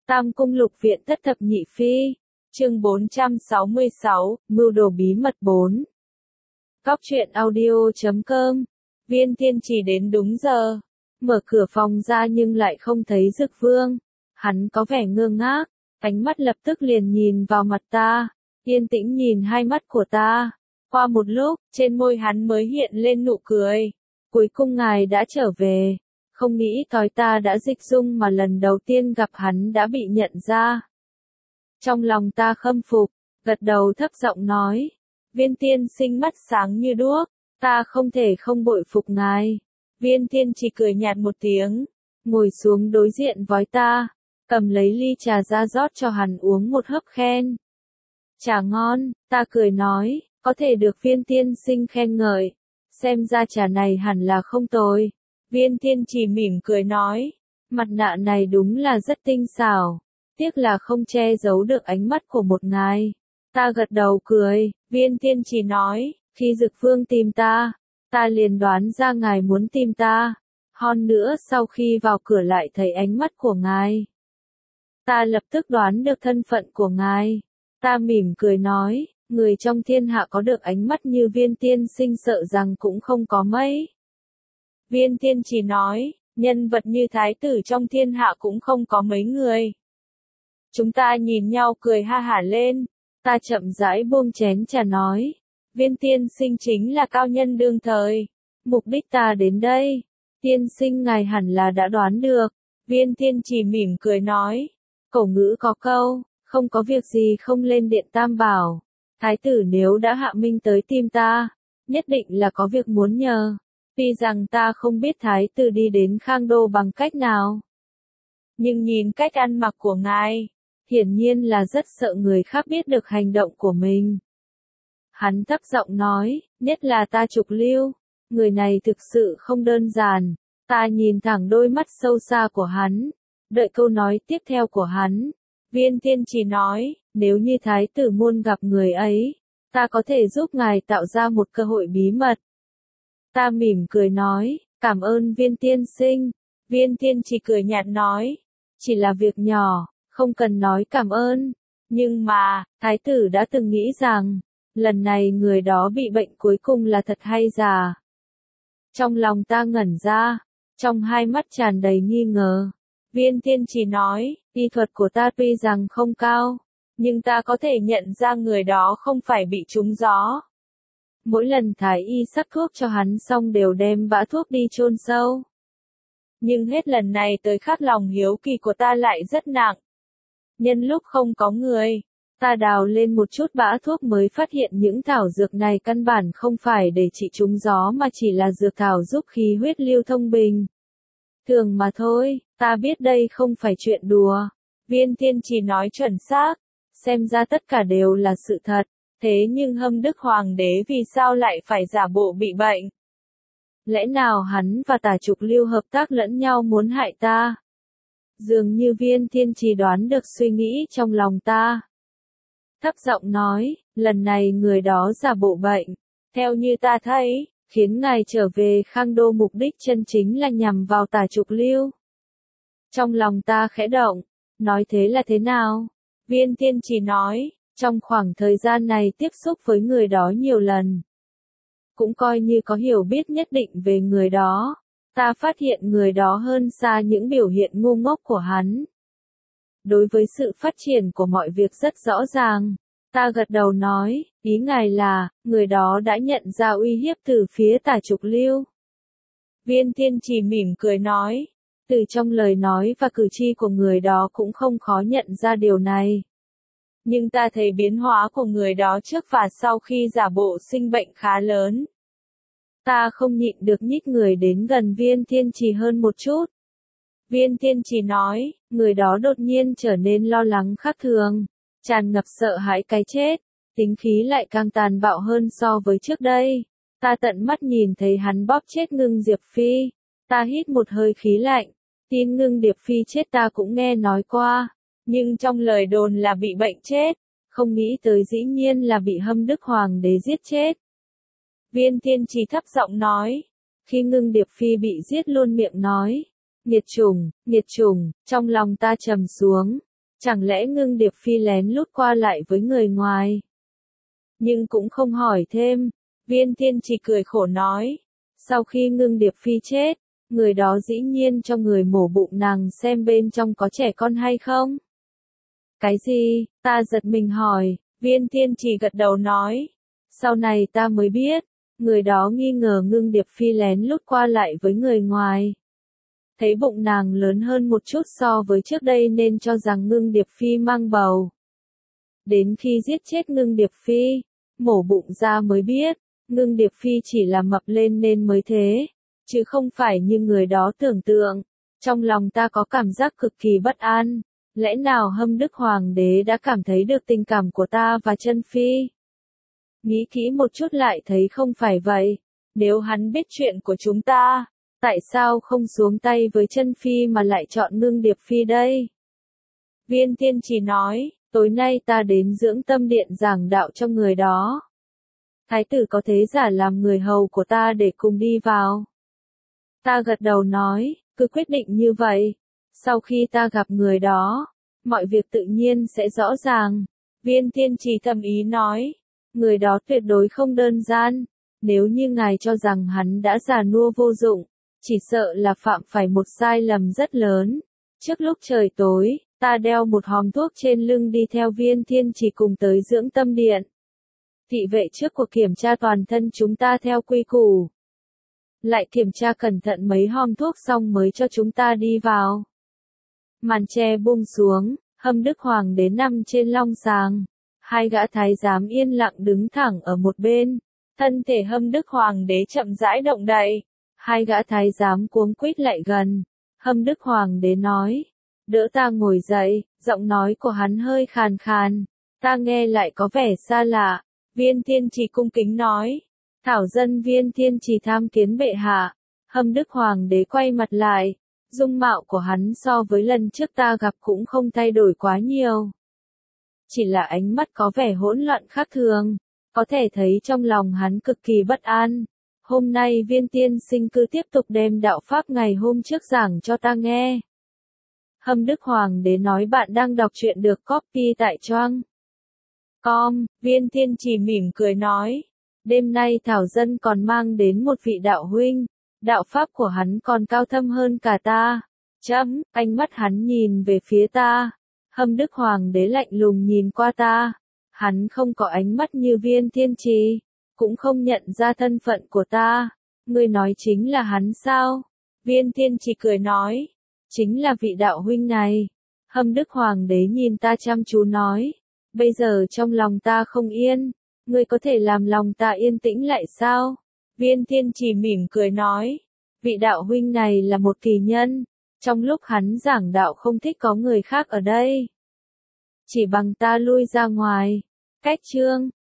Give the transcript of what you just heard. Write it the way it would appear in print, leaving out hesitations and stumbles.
Tam Cung Lục Viện Thất Thập Nhị Phi, chương 466, Mưu đồ bí mật 4. Cóc truyện audio.com. Viên Thiên Trì đến đúng giờ, mở cửa phòng ra nhưng lại không thấy Dực Vương. Hắn có vẻ ngơ ngác, ánh mắt lập tức liền nhìn vào mặt ta, yên tĩnh nhìn hai mắt của ta. Qua một lúc, trên môi hắn mới hiện lên nụ cười. Cuối cùng ngài đã trở về. Không nghĩ tới ta đã dịch dung mà lần đầu tiên gặp hắn đã bị nhận ra. Trong lòng ta khâm phục, gật đầu thấp giọng nói. Viên tiên sinh mắt sáng như đuốc, ta không thể không bội phục ngài. Viên Thiên chỉ cười nhạt một tiếng, ngồi xuống đối diện với ta, cầm lấy ly trà ra rót cho hắn uống một hớp khen. Trà ngon, ta cười nói, có thể được viên tiên sinh khen ngợi. Xem ra trà này hẳn là không tồi. Viên Thiên chỉ mỉm cười nói, mặt nạ này đúng là rất tinh xảo, tiếc là không che giấu được ánh mắt của một ngài. Ta gật đầu cười, Viên Thiên chỉ nói, khi Dực Vương tìm ta, ta liền đoán ra ngài muốn tìm ta. Hơn nữa sau khi vào cửa lại thấy ánh mắt của ngài, ta lập tức đoán được thân phận của ngài. Ta mỉm cười nói, người trong thiên hạ có được ánh mắt như Viên tiên sinh sợ rằng cũng không có mấy. Viên Thiên chỉ nói, nhân vật như thái tử trong thiên hạ cũng không có mấy người. Chúng ta nhìn nhau cười ha hả lên, ta chậm rãi buông chén trà nói, Viên tiên sinh chính là cao nhân đương thời. Mục đích ta đến đây, tiên sinh ngài hẳn là đã đoán được. Viên Thiên chỉ mỉm cười nói, cổ ngữ có câu, không có việc gì không lên điện tam bảo. Thái tử nếu đã hạ minh tới tìm ta, nhất định là có việc muốn nhờ. Tuy rằng ta không biết thái tử đi đến Khang Đô bằng cách nào, nhưng nhìn cách ăn mặc của ngài, hiển nhiên là rất sợ người khác biết được hành động của mình. Hắn thấp giọng nói, nhất là ta Trục Lưu, người này thực sự không đơn giản. Ta nhìn thẳng đôi mắt sâu xa của hắn, đợi câu nói tiếp theo của hắn. Viên Thiên chỉ nói, nếu như thái tử muốn gặp người ấy, ta có thể giúp ngài tạo ra một cơ hội bí mật. Ta mỉm cười nói, cảm ơn Viên tiên sinh. Viên Thiên chỉ cười nhạt nói, chỉ là việc nhỏ, không cần nói cảm ơn. Nhưng mà, thái tử đã từng nghĩ rằng, lần này người đó bị bệnh cuối cùng là thật hay giả? Trong lòng ta ngẩn ra, trong hai mắt tràn đầy nghi ngờ. Viên Thiên chỉ nói, y thuật của ta tuy rằng không cao, nhưng ta có thể nhận ra người đó không phải bị trúng gió. Mỗi lần thái y sắc thuốc cho hắn xong đều đem bã thuốc đi chôn sâu. Nhưng hết lần này tới khác lòng hiếu kỳ của ta lại rất nặng. Nhân lúc không có người, ta đào lên một chút bã thuốc mới phát hiện những thảo dược này căn bản không phải để trị trúng gió mà chỉ là dược thảo giúp khí huyết lưu thông bình thường mà thôi. Ta biết đây không phải chuyện đùa. Viên Thiên chỉ nói chuẩn xác, xem ra tất cả đều là sự thật. Thế nhưng Hâm Đức Hoàng đế vì sao lại phải giả bộ bị bệnh? Lẽ nào hắn và Tả Trục Lưu hợp tác lẫn nhau muốn hại ta? Dường như Viên Thiên chỉ đoán được suy nghĩ trong lòng ta. Thấp giọng nói, lần này người đó giả bộ bệnh. Theo như ta thấy, khiến ngài trở về Khang Đô mục đích chân chính là nhằm vào Tả Trục Lưu. Trong lòng ta khẽ động, nói thế là thế nào? Viên Thiên chỉ nói, trong khoảng thời gian này tiếp xúc với người đó nhiều lần, cũng coi như có hiểu biết nhất định về người đó. Ta phát hiện người đó hơn xa những biểu hiện ngu ngốc của hắn. Đối với sự phát triển của mọi việc rất rõ ràng, ta gật đầu nói, ý ngài là, người đó đã nhận ra uy hiếp từ phía Tả Trục Lưu. Viên Thiên chỉ mỉm cười nói, từ trong lời nói và cử chỉ của người đó cũng không khó nhận ra điều này. Nhưng ta thấy biến hóa của người đó trước và sau khi giả bộ sinh bệnh khá lớn. Ta không nhịn được nhích người đến gần Viên Thiên chỉ hơn một chút. Viên Thiên chỉ nói, người đó đột nhiên trở nên lo lắng khác thường, tràn ngập sợ hãi cái chết, tính khí lại càng tàn bạo hơn so với trước đây. Ta tận mắt nhìn thấy hắn bóp chết Ngưng Diệp Phi. Ta hít một hơi khí lạnh, tin Ngưng Diệp Phi chết ta cũng nghe nói qua, nhưng trong lời đồn là bị bệnh chết, không nghĩ tới dĩ nhiên là bị Hâm Đức Hoàng đế giết chết. Viên Thiên chỉ thấp giọng nói, khi Ngưng Diệp Phi bị giết luôn miệng nói, nghiệt chủng, trong lòng ta trầm xuống, Chẳng lẽ Ngưng Điệp Phi lén lút qua lại với người ngoài? Nhưng cũng không hỏi thêm, Viên Thiên Trì cười khổ nói. Sau khi Ngưng Điệp Phi chết, người đó dĩ nhiên cho người mổ bụng nàng xem bên trong có trẻ con hay không? Cái gì? Ta giật mình hỏi, Viên Thiên Trì gật đầu nói. Sau này ta mới biết, người đó nghi ngờ Ngưng Điệp Phi lén lút qua lại với người ngoài. Thấy bụng nàng lớn hơn một chút so với trước đây nên cho rằng Ngưng Điệp Phi mang bầu. Đến khi giết chết Ngưng Điệp Phi, mổ bụng ra mới biết, Ngưng Điệp Phi chỉ là mập lên nên mới thế, chứ không phải như người đó tưởng tượng. Trong lòng ta có cảm giác cực kỳ bất an, lẽ nào Hâm Đức Hoàng đế đã cảm thấy được tình cảm của ta và Chân Phi? Nghĩ kỹ một chút lại thấy không phải vậy, nếu hắn biết chuyện của chúng ta, tại sao không xuống tay với Chân Phi mà lại chọn Ngưng Điệp Phi đây? Viên Thiên Trì nói, tối nay ta đến Dưỡng Tâm Điện giảng đạo cho người đó. Thái tử có thế giả làm người hầu của ta để cùng đi vào. Ta gật đầu nói, cứ quyết định như vậy. Sau khi ta gặp người đó, mọi việc tự nhiên sẽ rõ ràng. Viên Thiên Trì thầm ý nói, người đó tuyệt đối không đơn giản. Nếu như ngài cho rằng hắn đã già nua vô dụng, chỉ sợ là phạm phải một sai lầm rất lớn. Trước lúc trời tối, ta đeo một hòm thuốc trên lưng đi theo Viên Thiên Trì cùng tới Dưỡng Tâm Điện. Thị vệ trước cuộc kiểm tra toàn thân chúng ta theo quy củ. Lại kiểm tra cẩn thận mấy hòm thuốc xong mới cho chúng ta đi vào. Màn tre buông xuống, Hâm Đức Hoàng đế nằm trên long sàng. Hai gã thái giám yên lặng đứng thẳng ở một bên. Thân thể Hâm Đức Hoàng đế chậm rãi động đậy. Hai gã thái giám cuống quýt lại gần. Hâm Đức Hoàng đế nói, đỡ ta ngồi dậy, giọng nói của hắn hơi khàn khàn. Ta nghe lại có vẻ xa lạ. Viên Thiên Trì cung kính nói, thảo dân Viên Thiên Trì tham kiến bệ hạ. Hâm Đức Hoàng đế quay mặt lại, dung mạo của hắn so với lần trước ta gặp cũng không thay đổi quá nhiều. Chỉ là ánh mắt có vẻ hỗn loạn khác thường, có thể thấy trong lòng hắn cực kỳ bất an. Hôm nay Viên tiên sinh cứ tiếp tục đem đạo pháp ngày hôm trước giảng cho ta nghe. Hâm Đức Hoàng đế nói bạn đang đọc truyện được copy tại Choang. Viên Thiên Trì mỉm cười nói, đêm nay thảo dân còn mang đến một vị đạo huynh, đạo pháp của hắn còn cao thâm hơn cả ta. Ánh mắt hắn nhìn về phía ta. Hâm Đức Hoàng đế lạnh lùng nhìn qua ta. Hắn không có ánh mắt như Viên Thiên Trì, cũng không nhận ra thân phận của ta. Ngươi nói chính là hắn sao? Viên Thiên Trì cười nói, chính là vị đạo huynh này. Hâm Đức Hoàng đế nhìn ta chăm chú nói, bây giờ trong lòng ta không yên, ngươi có thể làm lòng ta yên tĩnh lại sao? Viên Thiên Trì mỉm cười nói, vị đạo huynh này là một kỳ nhân, trong lúc hắn giảng đạo không thích có người khác ở đây. Chỉ bằng ta lui ra ngoài. Cách chương